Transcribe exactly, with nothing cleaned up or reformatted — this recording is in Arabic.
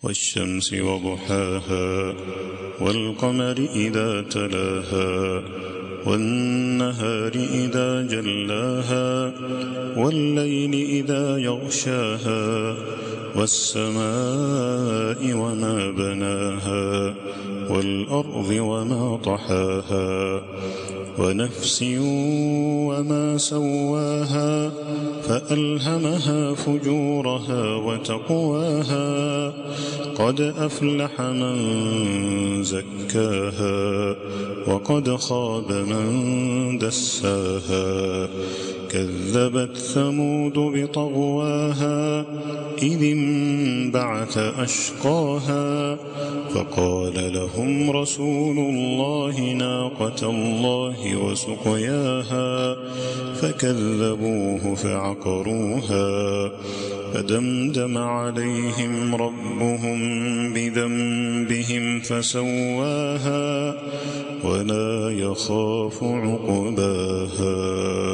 والشمس وضحاها والقمر إذا تلاها والنهار إذا جلاها والليل إذا يغشاها والسماء وما بناها والأرض وما طحاها ونفس وما سواها فألهمها فجورها وتقواها قد أفلح من زكاها وقد خاب من دساها كذبت ثمود بطغواها إذ انبعث أشقاها فقال لهم رسول الله ناقة الله وسقياها فكذبوه فعقروها فدمدم عليهم ربهم بذنبهم فسواها ولا يخاف عقباها.